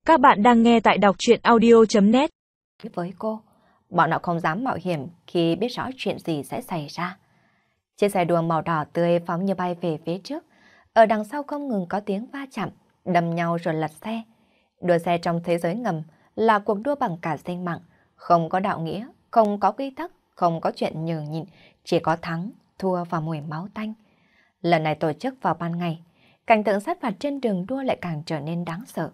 Các bạn đang nghe tại đọc truyện audio.net. Với cô, bọn họ không dám mạo hiểm khi biết rõ chuyện gì sẽ xảy ra. Chiếc xe đua màu đỏ tươi phóng như bay về phía trước, ở đằng sau không ngừng có tiếng va chạm, đâm nhau rồi lật xe. Đua xe trong thế giới ngầm là cuộc đua bằng cả sinh mạng, không có đạo nghĩa, không có quy tắc, không có chuyện nhường nhịn, chỉ có thắng, thua và mùi máu tanh. Lần này tổ chức vào ban ngày, cảnh tượng sát phạt trên đường đua lại càng trở nên đáng sợ.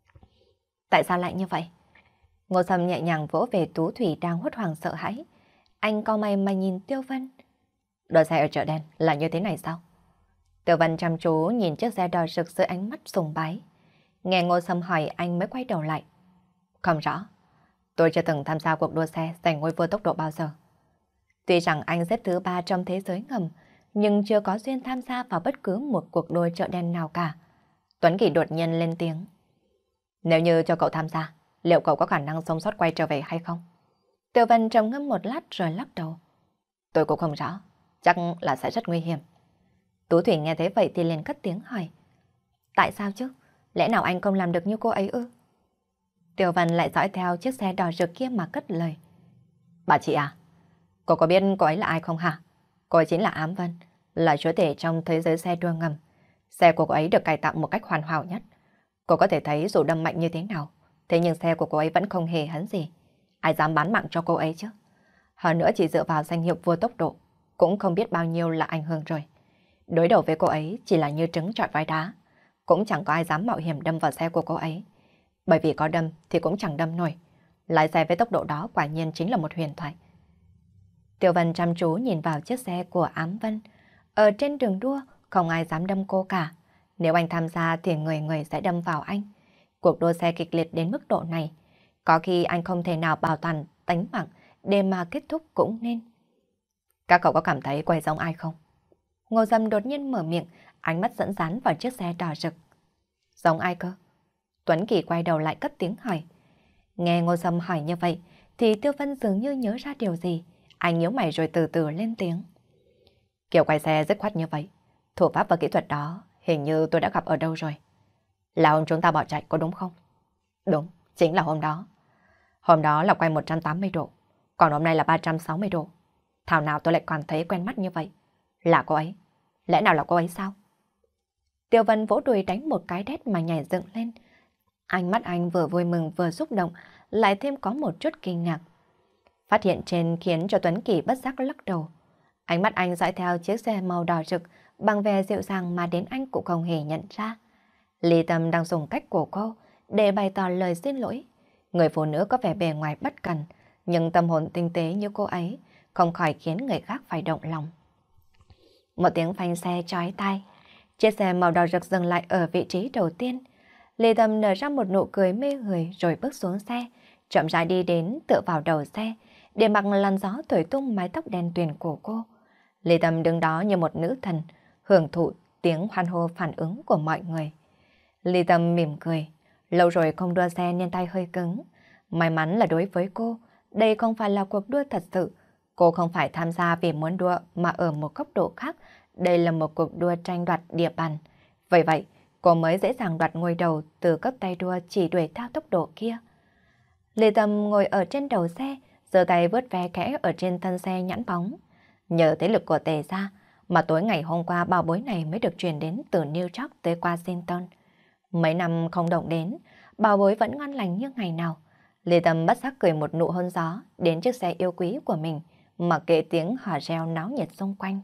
Tại sao lại như vậy? Ngô Sâm nhẹ nhàng vỗ về Tú Thủy đang hốt hoảng sợ hãi. Anh cau mày mà nhìn Tiêu Vân. Đua xe ở chợ đen là như thế này sao? Tiêu Vân chăm chú nhìn chiếc xe đỏ rực dưới ánh mắt sùng bái. Nghe Ngô Sâm hỏi anh mới quay đầu lại. Không rõ. Tôi chưa từng tham gia cuộc đua xe giành ngôi vua tốc độ bao giờ. Tuy rằng anh xếp thứ 3 trong thế giới ngầm, nhưng chưa có duyên tham gia vào bất cứ một cuộc đua chợ đen nào cả. Tuấn Kỳ đột nhiên lên tiếng. Nếu như cho cậu tham gia, liệu cậu có khả năng sống sót quay trở về hay không? Tiêu Vân trầm ngâm một lát rồi lắc đầu. Tôi cũng không rõ, chắc là sẽ rất nguy hiểm. Tú Thủy nghe thấy vậy thì liền cất tiếng hỏi. Tại sao chứ? Lẽ nào anh không làm được như cô ấy ư? Tiêu Vân lại dõi theo chiếc xe đỏ rực kia mà cất lời. Bà chị à, cô có biết cô ấy là ai không hả? Cô ấy chính là Ám Vân, là chúa tể trong thế giới xe đua ngầm. Xe của cô ấy được cải tạo một cách hoàn hảo nhất. Cô có thể thấy dù đâm mạnh như thế nào, thế nhưng xe của cô ấy vẫn không hề hấn gì. Ai dám bán mạng cho cô ấy chứ? Hơn nữa chỉ dựa vào danh hiệu vua tốc độ, cũng không biết bao nhiêu là ảnh hưởng rồi. Đối đầu với cô ấy chỉ là như trứng trọi vai đá, cũng chẳng có ai dám mạo hiểm đâm vào xe của cô ấy. Bởi vì có đâm thì cũng chẳng đâm nổi. Lái xe với tốc độ đó quả nhiên chính là một huyền thoại. Tiêu Vân chăm chú nhìn vào chiếc xe của Ám Vân. Ở trên đường đua, không ai dám đâm cô cả. Nếu anh tham gia thì người người sẽ đâm vào anh. Cuộc đua xe kịch liệt đến mức độ này, có khi anh không thể nào bảo toàn tính mạng để mà kết thúc cũng nên. Các cậu có cảm thấy quay giống ai không? Ngô Dâm đột nhiên mở miệng, ánh mắt dẫn dán vào chiếc xe đỏ rực. Giống ai cơ? Tuấn Kỳ quay đầu lại cất tiếng hỏi. Nghe Ngô Dâm hỏi như vậy, thì Tiêu Vân dường như nhớ ra điều gì. Anh nhíu mày rồi từ từ lên tiếng. Kiểu quay xe dứt khoát như vậy, thủ pháp và kỹ thuật đó hình như tôi đã gặp ở đâu rồi. Là hôm chúng ta bỏ chạy có đúng không? Đúng, chính là hôm đó. Hôm đó là quay 180 độ, còn hôm nay là 360 độ. Thảo nào tôi lại còn thấy quen mắt như vậy. Là cô ấy. Lẽ nào là cô ấy sao? Tiêu Vân vỗ đùi đánh một cái đét mà nhảy dựng lên. Ánh mắt anh vừa vui mừng vừa xúc động, lại thêm có một chút kinh ngạc. Phát hiện trên khiến cho Tuấn Kỳ bất giác lắc đầu. Ánh mắt anh dõi theo chiếc xe màu đỏ rực bằng vẻ dịu dàng mà đến anh cũng không hề nhận ra. Lý Tâm đang dùng cách của cô để bày tỏ lời xin lỗi. Người phụ nữ có vẻ bề ngoài bất cần, nhưng tâm hồn tinh tế như cô ấy không khỏi khiến người khác phải động lòng. Một tiếng phanh xe chói tai. Chiếc xe màu đỏ rực dừng lại ở vị trí đầu tiên. Lý Tâm nở ra một nụ cười mê người rồi bước xuống xe, chậm rãi đi đến tựa vào đầu xe, để mặc làn gió thổi tung mái tóc đen tuyền của cô. Lý Tâm đứng đó như một nữ thần, hưởng thụ tiếng hoan hô phản ứng của mọi người. Lý Tâm mỉm cười, lâu rồi không đua xe nên tay hơi cứng. May mắn là đối với cô, đây không phải là cuộc đua thật sự. Cô không phải tham gia vì muốn đua mà ở một cấp độ khác, đây là một cuộc đua tranh đoạt địa bàn. Vậy vậy, cô mới dễ dàng đoạt ngôi đầu từ cấp tay đua chỉ đuổi theo tốc độ kia. Lý Tâm ngồi ở trên đầu xe, giơ tay vuốt ve kẽ ở trên thân xe nhẵn bóng. Nhờ thế lực của Tề gia mà tối ngày hôm qua bảo bối này mới được truyền đến từ New York tới Washington. Mấy năm không động đến, bảo bối vẫn ngon lành như ngày nào. Lý Tâm bất giác cười một nụ hôn gió đến chiếc xe yêu quý của mình, mặc kệ tiếng hò reo náo nhiệt xung quanh.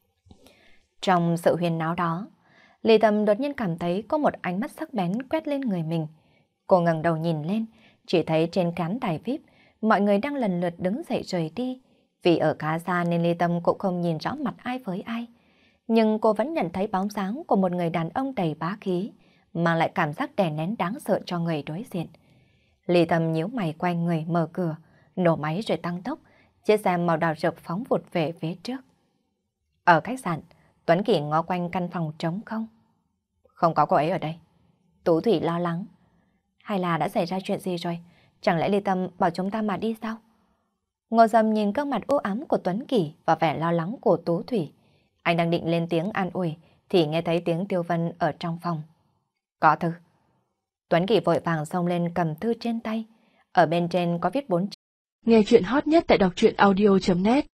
Trong sự huyên náo đó, Lý Tâm đột nhiên cảm thấy có một ánh mắt sắc bén quét lên người mình. Cô ngẩng đầu nhìn lên, chỉ thấy trên khán đài VIP, mọi người đang lần lượt đứng dậy rời đi. Vì ở khá xa nên Lý Tâm cũng không nhìn rõ mặt ai với ai. Nhưng cô vẫn nhận thấy bóng dáng của một người đàn ông đầy bá khí, mang lại cảm giác đè nén đáng sợ cho người đối diện. Lý Tâm nhíu mày quay người mở cửa, nổ máy rồi tăng tốc, chiếc xe màu đỏ rực phóng vụt về phía trước. Ở khách sạn, Tuấn Kỳ ngó quanh căn phòng trống không. Không có cô ấy ở đây. Tú Thủy lo lắng. Hay là đã xảy ra chuyện gì rồi? Chẳng lẽ Lý Tâm bảo chúng ta mà đi sao? Ngô Dâm nhìn gương mặt u ám của Tuấn Kỳ và vẻ lo lắng của Tú Thủy. Anh đang định lên tiếng an ủi thì nghe thấy tiếng Tiêu Vân ở trong phòng. Có thư. Tuấn Kỳ vội vàng xông lên cầm thư trên tay. Ở bên trên có viết 4 chữ. Nghe chuyện hot nhất tại đọc truyện audio.net